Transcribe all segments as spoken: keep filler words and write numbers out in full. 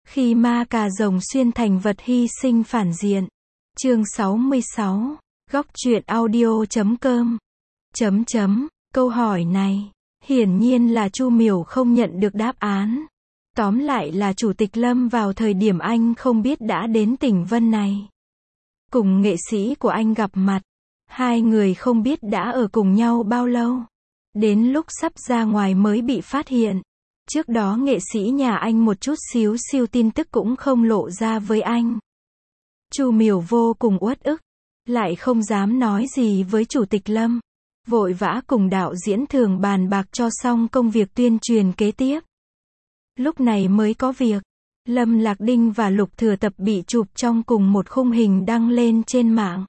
Khi ma cà rồng xuyên thành vật hy sinh phản diện. Chương sáu mươi sáu. Góc truyện audio chấm com. Chấm chấm. Câu hỏi này, hiển nhiên là Chu Miểu không nhận được đáp án. Tóm lại là Chủ tịch Lâm vào thời điểm anh không biết đã đến tỉnh Vân này. Cùng nghệ sĩ của anh gặp mặt. Hai người không biết đã ở cùng nhau bao lâu. Đến lúc sắp ra ngoài mới bị phát hiện. Trước đó nghệ sĩ nhà anh một chút xíu siêu tin tức cũng không lộ ra với anh. Chu Miểu vô cùng uất ức, lại không dám nói gì với Chủ tịch Lâm. Vội vã cùng đạo diễn Thường bàn bạc cho xong công việc tuyên truyền kế tiếp. Lúc này mới có việc, Lâm Lạc Đinh và Lục Thừa Tập bị chụp trong cùng một khung hình đăng lên trên mạng.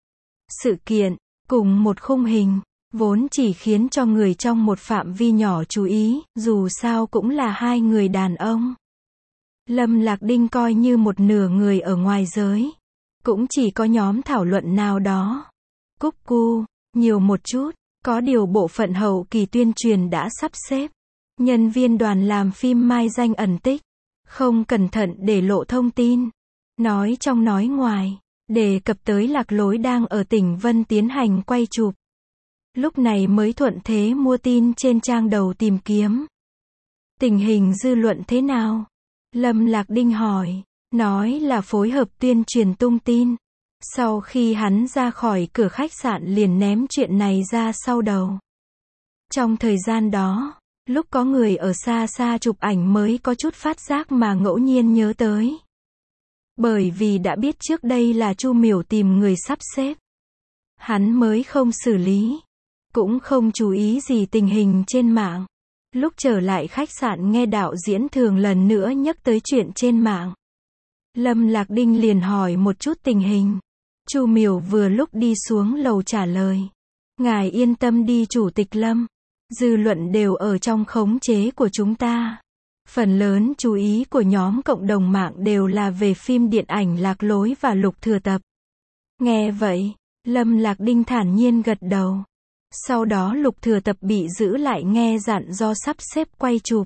Sự kiện, cùng một khung hình, vốn chỉ khiến cho người trong một phạm vi nhỏ chú ý, dù sao cũng là hai người đàn ông. Lâm Lạc Đinh coi như một nửa người ở ngoài giới. Cũng chỉ có nhóm thảo luận nào đó. Cúc cu, nhiều một chút, có điều bộ phận hậu kỳ tuyên truyền đã sắp xếp. Nhân viên đoàn làm phim mai danh ẩn tích. Không cẩn thận để lộ thông tin. Nói trong nói ngoài, đề cập tới Lạc Lối đang ở tỉnh Vân tiến hành quay chụp. Lúc này mới thuận thế mua tin trên trang đầu tìm kiếm. Tình hình dư luận thế nào? Lâm Lạc Đinh hỏi. Nói là phối hợp tuyên truyền tung tin. Sau khi hắn ra khỏi cửa khách sạn liền ném chuyện này ra sau đầu. Trong thời gian đó, lúc có người ở xa xa chụp ảnh mới có chút phát giác mà ngẫu nhiên nhớ tới. Bởi vì đã biết trước đây là Chu Miểu tìm người sắp xếp. Hắn mới không xử lý. Cũng không chú ý gì tình hình trên mạng. Lúc trở lại khách sạn nghe đạo diễn Thường lần nữa nhắc tới chuyện trên mạng. Lâm Lạc Đinh liền hỏi một chút tình hình. Chu Miểu vừa lúc đi xuống lầu trả lời. Ngài yên tâm đi Chủ tịch Lâm. Dư luận đều ở trong khống chế của chúng ta. Phần lớn chú ý của nhóm cộng đồng mạng đều là về phim điện ảnh Lạc Lối và Lục Thừa Tập. Nghe vậy, Lâm Lạc Đinh thản nhiên gật đầu. Sau đó Lục Thừa Tập bị giữ lại nghe dặn do sắp xếp quay chụp.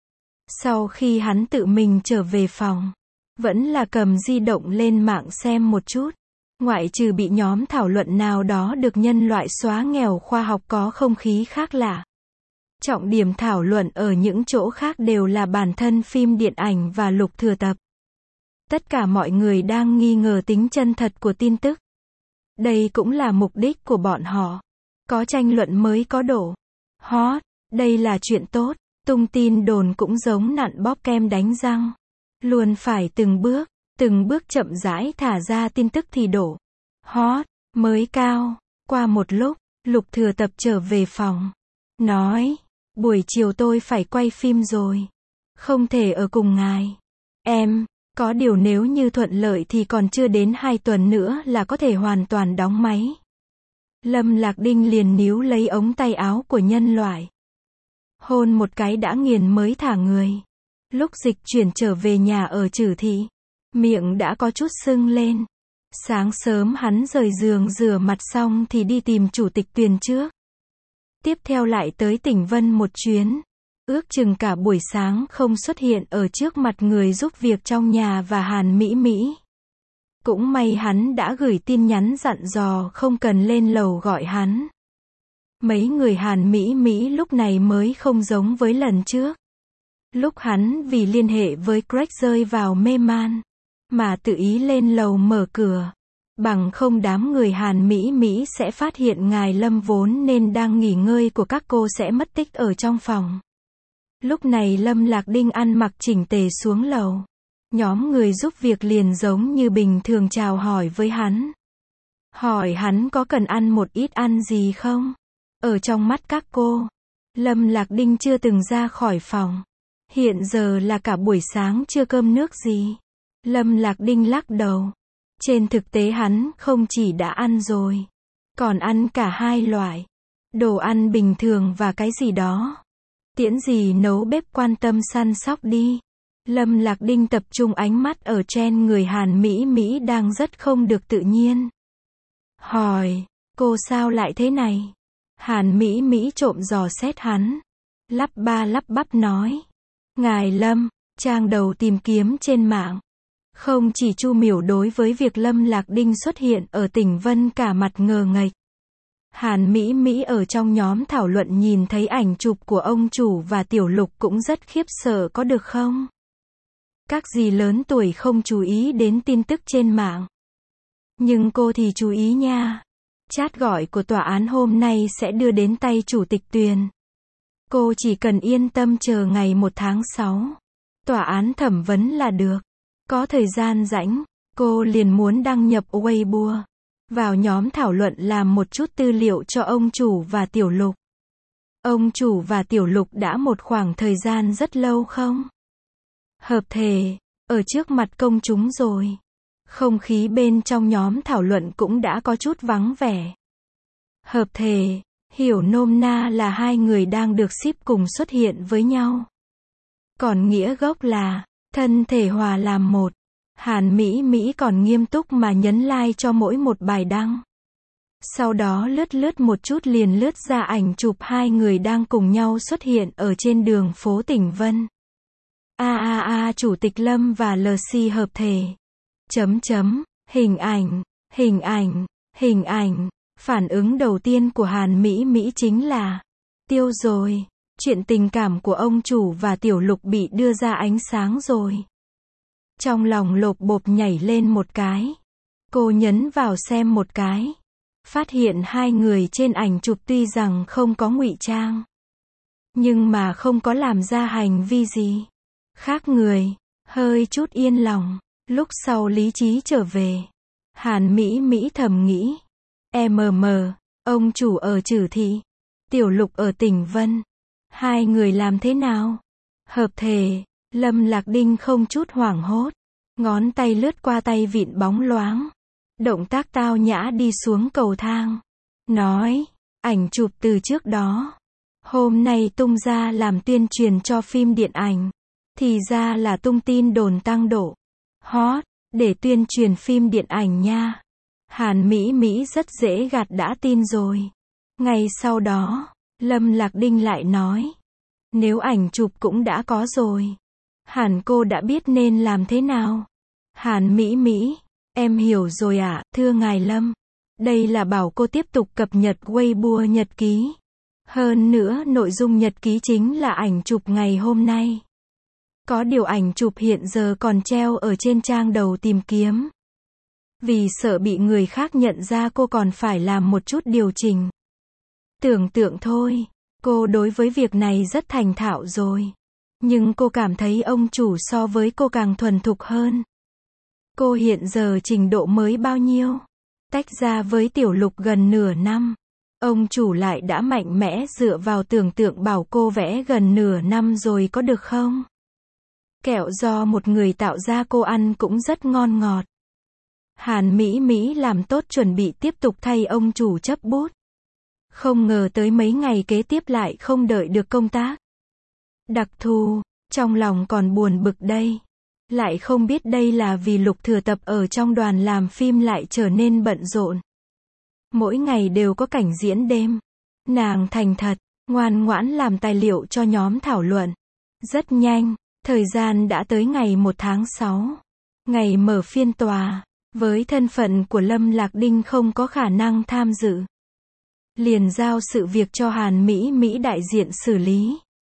Sau khi hắn tự mình trở về phòng, vẫn là cầm di động lên mạng xem một chút. Ngoại trừ bị nhóm thảo luận nào đó được nhân loại xóa nghèo khoa học có không khí khác lạ. Trọng điểm thảo luận ở những chỗ khác đều là bản thân phim điện ảnh và Lục Thừa Tập. Tất cả mọi người đang nghi ngờ tính chân thật của tin tức. Đây cũng là mục đích của bọn họ. Có tranh luận mới có độ hot. Đây là chuyện tốt. Tung tin đồn cũng giống nặn bóp kem đánh răng. Luôn phải từng bước, từng bước chậm rãi thả ra tin tức thì độ hot mới cao. Qua một lúc, Lục Thừa Tập trở về phòng. Nói, buổi chiều tôi phải quay phim rồi. Không thể ở cùng ngài. Em, có điều nếu như thuận lợi thì còn chưa đến hai tuần nữa là có thể hoàn toàn đóng máy. Lâm Lạc Đinh liền níu lấy ống tay áo của nhân loại. Hôn một cái đã nghiền mới thả người. Lúc dịch chuyển trở về nhà ở Trử Thị, miệng đã có chút sưng lên. Sáng sớm hắn rời giường rửa mặt xong thì đi tìm Chủ tịch Tuyền trước. Tiếp theo lại tới tỉnh Vân một chuyến. Ước chừng cả buổi sáng không xuất hiện ở trước mặt người giúp việc trong nhà và Hàn Mỹ Mỹ. Cũng may hắn đã gửi tin nhắn dặn dò không cần lên lầu gọi hắn. Mấy người Hàn Mỹ Mỹ lúc này mới không giống với lần trước. Lúc hắn vì liên hệ với Greg rơi vào mê man, mà tự ý lên lầu mở cửa. Bằng không đám người Hàn Mỹ Mỹ sẽ phát hiện ngài Lâm vốn nên đang nghỉ ngơi của các cô sẽ mất tích ở trong phòng. Lúc này Lâm Lạc Đinh ăn mặc chỉnh tề xuống lầu. Nhóm người giúp việc liền giống như bình thường chào hỏi với hắn. Hỏi hắn có cần ăn một ít ăn gì không? Ở trong mắt các cô, Lâm Lạc Đinh chưa từng ra khỏi phòng. Hiện giờ là cả buổi sáng chưa cơm nước gì. Lâm Lạc Đinh lắc đầu. Trên thực tế hắn không chỉ đã ăn rồi, còn ăn cả hai loại. Đồ ăn bình thường và cái gì đó. Tiễn gì nấu bếp quan tâm săn sóc đi. Lâm Lạc Đinh tập trung ánh mắt ở trên người Hàn Mỹ Mỹ đang rất không được tự nhiên. Hỏi, cô sao lại thế này? Hàn Mỹ Mỹ trộm dò xét hắn. Lắp ba lắp bắp nói. Ngài Lâm, Trang đầu tìm kiếm trên mạng. Không chỉ Chu Miểu đối với việc Lâm Lạc Đinh xuất hiện ở tỉnh Vân cả mặt ngờ nghệch. Hàn Mỹ Mỹ ở trong nhóm thảo luận nhìn thấy ảnh chụp của ông chủ và Tiểu Lục cũng rất khiếp sợ có được không? Các dì lớn tuổi không chú ý đến tin tức trên mạng. Nhưng cô thì chú ý nha. Chat gọi của tòa án hôm nay sẽ đưa đến tay Chủ tịch Tuyền. Cô chỉ cần yên tâm chờ ngày một tháng sáu. Tòa án thẩm vấn là được. Có thời gian rảnh, cô liền muốn đăng nhập Weibo. Vào nhóm thảo luận làm một chút tư liệu cho ông chủ và Tiểu Lục. Ông chủ và Tiểu Lục đã một khoảng thời gian rất lâu không hợp thể, ở trước mặt công chúng rồi. Không khí bên trong nhóm thảo luận cũng đã có chút vắng vẻ. Hợp thể, hiểu nôm na là hai người đang được ship cùng xuất hiện với nhau. Còn nghĩa gốc là, thân thể hòa làm một. Hàn Mỹ Mỹ còn nghiêm túc mà nhấn like cho mỗi một bài đăng. Sau đó lướt lướt một chút liền lướt ra ảnh chụp hai người đang cùng nhau xuất hiện ở trên đường phố tỉnh Vân. A a a Chủ tịch Lâm và lờ xê hợp thể. Chấm chấm, hình ảnh, hình ảnh, hình ảnh. Phản ứng đầu tiên của Hàn Mỹ Mỹ chính là, tiêu rồi, chuyện tình cảm của ông chủ và Tiểu Lục bị đưa ra ánh sáng rồi. Trong lòng lộp bộp nhảy lên một cái. Cô nhấn vào xem một cái. Phát hiện hai người trên ảnh chụp tuy rằng không có ngụy trang. Nhưng mà không có làm ra hành vi gì khác người. Hơi chút yên lòng. Lúc sau lý trí trở về. Hàn Mỹ Mỹ thầm nghĩ. em em, ông chủ ở Trử Thị. Tiểu Lục ở tỉnh Vân. Hai người làm thế nào? Hợp thể. Lâm Lạc Đinh không chút hoảng hốt. Ngón tay lướt qua tay vịn bóng loáng. Động tác tao nhã đi xuống cầu thang. Nói, ảnh chụp từ trước đó. Hôm nay tung ra làm tuyên truyền cho phim điện ảnh. Thì ra là tung tin đồn tăng độ. Hot, để tuyên truyền phim điện ảnh nha. Hàn Mỹ Mỹ rất dễ gạt đã tin rồi. Ngày sau đó, Lâm Lạc Đinh lại nói. Nếu ảnh chụp cũng đã có rồi. Hàn cô đã biết nên làm thế nào? Hàn Mỹ Mỹ, em hiểu rồi ạ, à, thưa ngài Lâm. Đây là bảo cô tiếp tục cập nhật Weibo nhật ký. Hơn nữa nội dung nhật ký chính là ảnh chụp ngày hôm nay. Có điều ảnh chụp hiện giờ còn treo ở trên trang đầu tìm kiếm. Vì sợ bị người khác nhận ra cô còn phải làm một chút điều chỉnh. Tưởng tượng thôi, cô đối với việc này rất thành thạo rồi. Nhưng cô cảm thấy ông chủ so với cô càng thuần thục hơn. Cô hiện giờ trình độ mới bao nhiêu? Tách ra với Tiểu Lục gần nửa năm. Ông chủ lại đã mạnh mẽ dựa vào tưởng tượng bảo cô vẽ gần nửa năm rồi có được không? Kẹo do một người tạo ra cô ăn cũng rất ngon ngọt. Hàn Mỹ Mỹ làm tốt chuẩn bị tiếp tục thay ông chủ chấp bút. Không ngờ tới mấy ngày kế tiếp lại không đợi được công tác. Đặc thù, trong lòng còn buồn bực đây. Lại không biết đây là vì Lục Thừa Tập ở trong đoàn làm phim lại trở nên bận rộn. Mỗi ngày đều có cảnh diễn đêm. Nàng thành thật, ngoan ngoãn làm tài liệu cho nhóm thảo luận. Rất nhanh, thời gian đã tới ngày một tháng sáu. Ngày mở phiên tòa. Với thân phận của Lâm Lạc Đinh không có khả năng tham dự. Liền giao sự việc cho Hàn Mỹ Mỹ đại diện xử lý.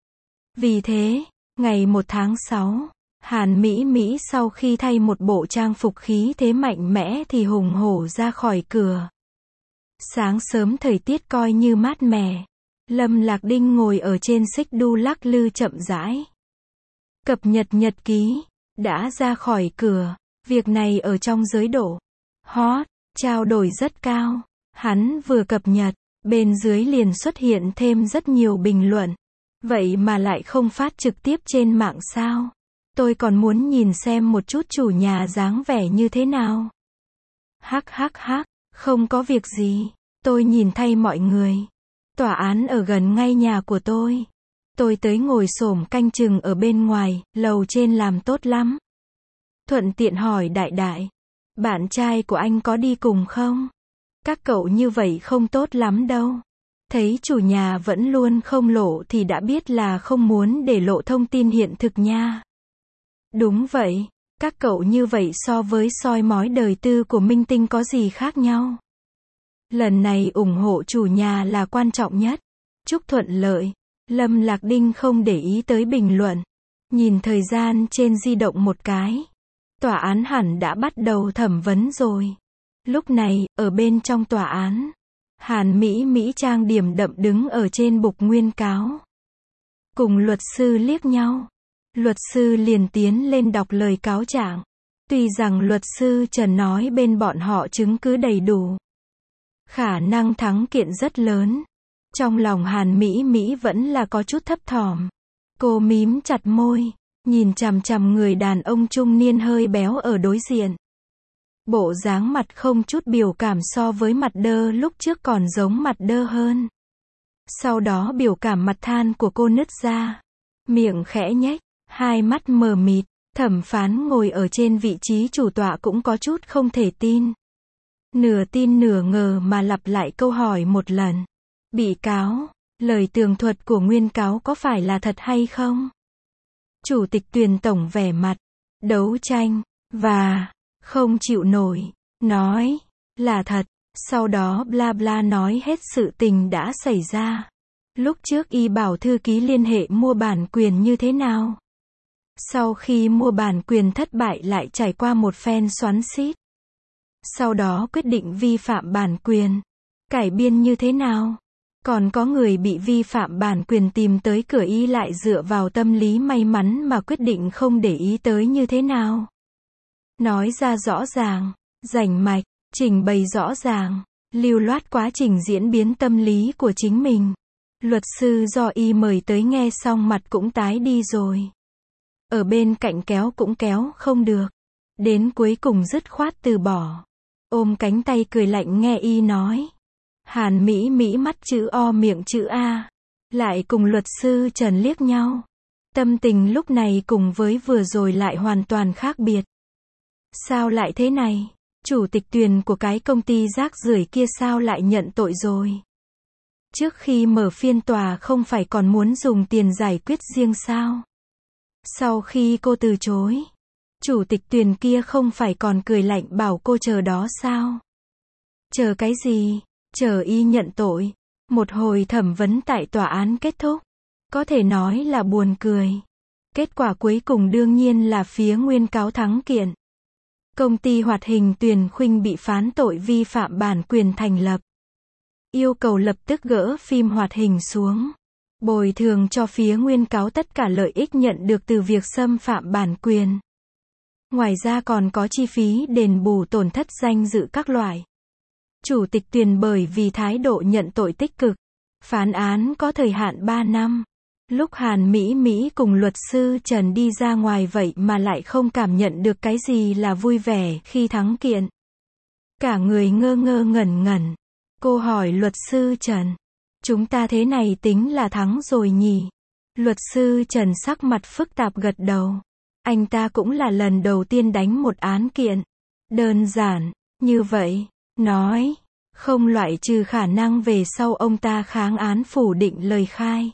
Vì thế, ngày một tháng sáu, Hàn Mỹ Mỹ sau khi thay một bộ trang phục khí thế mạnh mẽ thì hùng hổ ra khỏi cửa. Sáng sớm thời tiết coi như mát mẻ. Lâm Lạc Đinh ngồi ở trên xích đu lắc lư chậm rãi. Cập nhật nhật ký. Đã ra khỏi cửa. Việc này ở trong giới độ hot, trao đổi rất cao. Hắn vừa cập nhật, bên dưới liền xuất hiện thêm rất nhiều bình luận. Vậy mà lại không phát trực tiếp trên mạng sao? Tôi còn muốn nhìn xem một chút chủ nhà dáng vẻ như thế nào. Hắc hắc hắc, không có việc gì. Tôi nhìn thay mọi người. Tòa án ở gần ngay nhà của tôi. Tôi tới ngồi xổm canh chừng ở bên ngoài, lầu trên làm tốt lắm. Thuận tiện hỏi đại đại. Bạn trai của anh có đi cùng không? Các cậu như vậy không tốt lắm đâu. Thấy chủ nhà vẫn luôn không lộ thì đã biết là không muốn để lộ thông tin hiện thực nha. Đúng vậy, các cậu như vậy so với soi mói đời tư của minh tinh có gì khác nhau. Lần này ủng hộ chủ nhà là quan trọng nhất. Chúc thuận lợi. Lâm Lạc Đinh không để ý tới bình luận. Nhìn thời gian trên di động một cái. Tòa án hẳn đã bắt đầu thẩm vấn rồi. Lúc này, ở bên trong tòa án, Hàn Mỹ Mỹ trang điểm đậm đứng ở trên bục nguyên cáo. Cùng luật sư liếc nhau. Luật sư liền tiến lên đọc lời cáo trạng. Tuy rằng luật sư Trần nói bên bọn họ chứng cứ đầy đủ, khả năng thắng kiện rất lớn. Trong lòng Hàn Mỹ Mỹ vẫn là có chút thấp thỏm. Cô mím chặt môi, nhìn chằm chằm người đàn ông trung niên hơi béo ở đối diện. Bộ dáng mặt không chút biểu cảm so với mặt đơ lúc trước còn giống mặt đơ hơn. Sau đó biểu cảm mặt than của cô nứt ra. Miệng khẽ nhếch, hai mắt mờ mịt. Thẩm phán ngồi ở trên vị trí chủ tọa cũng có chút không thể tin. Nửa tin nửa ngờ mà lặp lại câu hỏi một lần. Bị cáo, lời tường thuật của nguyên cáo có phải là thật hay không? Chủ tịch Tuyền tổng vẻ mặt đấu tranh và không chịu nổi, nói là thật. Sau đó bla bla nói hết sự tình đã xảy ra. Lúc trước y bảo thư ký liên hệ mua bản quyền như thế nào. Sau khi mua bản quyền thất bại lại trải qua một phen xoắn xít. Sau đó quyết định vi phạm bản quyền. Cải biên như thế nào? Còn có người bị vi phạm bản quyền tìm tới cửa y lại dựa vào tâm lý may mắn mà quyết định không để ý tới như thế nào? Nói ra rõ ràng, rành mạch, trình bày rõ ràng, lưu loát quá trình diễn biến tâm lý của chính mình. Luật sư do y mời tới nghe xong mặt cũng tái đi rồi. Ở bên cạnh kéo cũng kéo không được. Đến cuối cùng dứt khoát từ bỏ. Ôm cánh tay cười lạnh nghe y nói. Hàn Mỹ Mỹ mắt chữ O miệng chữ A. Lại cùng luật sư Trần liếc nhau. Tâm tình lúc này cùng với vừa rồi lại hoàn toàn khác biệt. Sao lại thế này? Chủ tịch Tuyền của cái công ty rác rưởi kia sao lại nhận tội rồi? Trước khi mở phiên tòa không phải còn muốn dùng tiền giải quyết riêng sao? Sau khi cô từ chối, chủ tịch Tuyền kia không phải còn cười lạnh bảo cô chờ đó sao? Chờ cái gì? Chờ y nhận tội. Một hồi thẩm vấn tại tòa án kết thúc. Có thể nói là buồn cười. Kết quả cuối cùng đương nhiên là phía nguyên cáo thắng kiện. Công ty hoạt hình Tuyền Khuynh bị phán tội vi phạm bản quyền thành lập. Yêu cầu lập tức gỡ phim hoạt hình xuống. Bồi thường cho phía nguyên cáo tất cả lợi ích nhận được từ việc xâm phạm bản quyền. Ngoài ra còn có chi phí đền bù tổn thất danh dự các loại. Chủ tịch Tuyền bởi vì thái độ nhận tội tích cực. Phán án có thời hạn ba năm. Lúc Hàn Mỹ Mỹ cùng luật sư Trần đi ra ngoài vậy mà lại không cảm nhận được cái gì là vui vẻ khi thắng kiện. Cả người ngơ ngơ ngẩn ngẩn. Cô hỏi luật sư Trần. Chúng ta thế này tính là thắng rồi nhỉ? Luật sư Trần sắc mặt phức tạp gật đầu. Anh ta cũng là lần đầu tiên đánh một án kiện. Đơn giản, như vậy. Nói, không loại trừ khả năng về sau ông ta kháng án phủ định lời khai.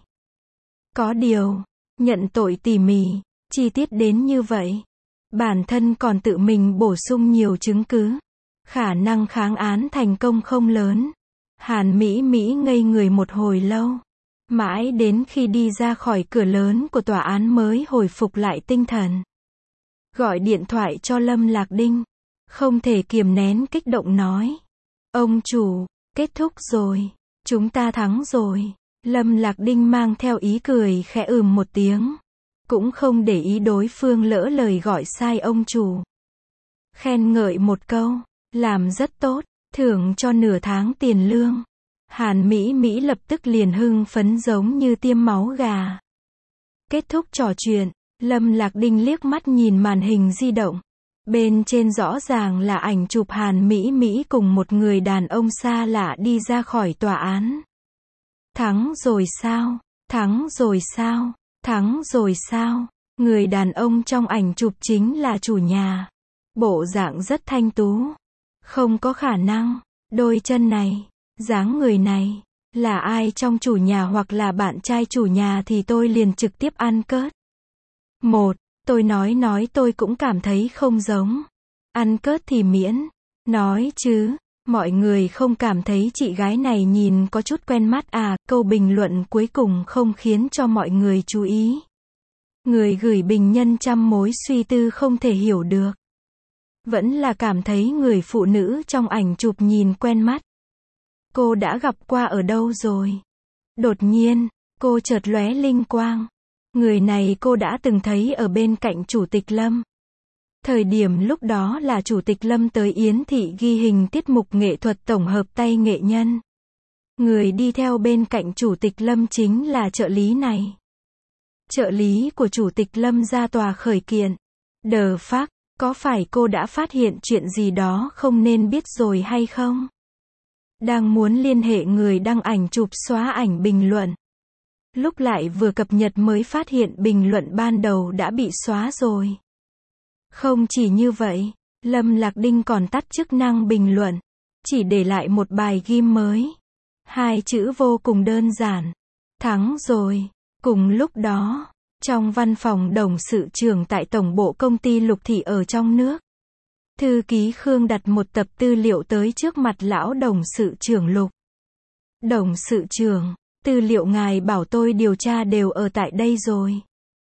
Có điều, nhận tội tỉ mỉ, chi tiết đến như vậy. Bản thân còn tự mình bổ sung nhiều chứng cứ. Khả năng kháng án thành công không lớn. Hàn Mỹ Mỹ ngây người một hồi lâu. Mãi đến khi đi ra khỏi cửa lớn của tòa án mới hồi phục lại tinh thần. Gọi điện thoại cho Lâm Lạc Đinh. Không thể kiềm nén kích động nói. Ông chủ, kết thúc rồi. Chúng ta thắng rồi. Lâm Lạc Đinh mang theo ý cười khẽ ừm một tiếng. Cũng không để ý đối phương lỡ lời gọi sai ông chủ. Khen ngợi một câu. Làm rất tốt. Thưởng cho nửa tháng tiền lương. Hàn Mỹ Mỹ lập tức liền hưng phấn giống như tiêm máu gà. Kết thúc trò chuyện, Lâm Lạc Đinh liếc mắt nhìn màn hình di động. Bên trên rõ ràng là ảnh chụp Hàn Mỹ Mỹ cùng một người đàn ông xa lạ đi ra khỏi tòa án. Thắng rồi sao? Thắng rồi sao? Thắng rồi sao? Người đàn ông trong ảnh chụp chính là chủ nhà. Bộ dạng rất thanh tú. Không có khả năng. Đôi chân này, dáng người này, là ai trong chủ nhà hoặc là bạn trai chủ nhà thì tôi liền trực tiếp ăn cớt. Một, Tôi nói nói tôi cũng cảm thấy không giống. Ăn cớt thì miễn. Nói chứ, mọi người không cảm thấy chị gái này nhìn có chút quen mắt à, câu bình luận cuối cùng không khiến cho mọi người chú ý. Người gửi bình nhân trăm mối suy tư không thể hiểu được. Vẫn là cảm thấy người phụ nữ trong ảnh chụp nhìn quen mắt. Cô đã gặp qua ở đâu rồi? Đột nhiên, cô chợt lóe linh quang. Người này cô đã từng thấy ở bên cạnh Chủ tịch Lâm. Thời điểm lúc đó là Chủ tịch Lâm tới Yến Thị ghi hình tiết mục nghệ thuật tổng hợp tay nghệ nhân. Người đi theo bên cạnh Chủ tịch Lâm chính là trợ lý này. Trợ lý của Chủ tịch Lâm ra tòa khởi kiện. Đờ phác, có phải cô đã phát hiện chuyện gì đó không nên biết rồi hay không? Đang muốn liên hệ người đăng ảnh chụp xóa ảnh bình luận. Lúc lại vừa cập nhật mới phát hiện bình luận ban đầu đã bị xóa rồi. Không chỉ như vậy, Lâm Lạc Đinh còn tắt chức năng bình luận, chỉ để lại một bài ghim mới. Hai chữ vô cùng đơn giản. Thắng rồi. Cùng lúc đó, trong văn phòng đồng sự trưởng tại tổng bộ công ty Lục Thị ở trong nước, thư ký Khương đặt một tập tư liệu tới trước mặt lão đồng sự trưởng Lục. Đồng sự trưởng, tư liệu ngài bảo tôi điều tra đều ở tại đây rồi.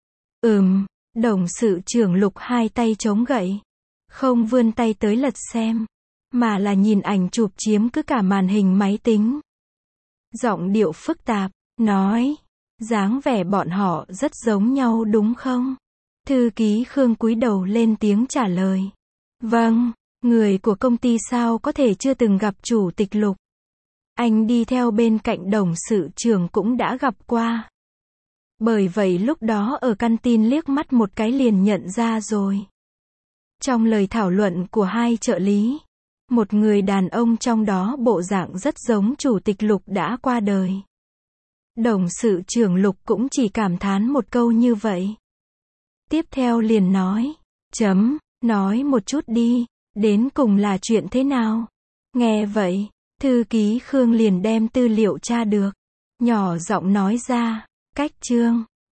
Ừm, đồng sự trưởng Lục hai tay chống gậy. Không vươn tay tới lật xem, mà là nhìn ảnh chụp chiếm cứ cả màn hình máy tính. Giọng điệu phức tạp, nói, dáng vẻ bọn họ rất giống nhau đúng không? Thư ký Khương cúi đầu lên tiếng trả lời. Vâng, người của công ty sao có thể chưa từng gặp Chủ tịch Lục. Anh đi theo bên cạnh đồng sự trưởng cũng đã gặp qua. Bởi vậy lúc đó ở căn tin liếc mắt một cái liền nhận ra rồi. Trong lời thảo luận của hai trợ lý, một người đàn ông trong đó bộ dạng rất giống Chủ tịch Lục đã qua đời. Đồng sự trưởng Lục cũng chỉ cảm thán một câu như vậy. Tiếp theo liền nói, chấm, nói một chút đi, đến cùng là chuyện thế nào? Nghe vậy, thư ký Khương liền đem tư liệu tra được, nhỏ giọng nói ra, cách chương.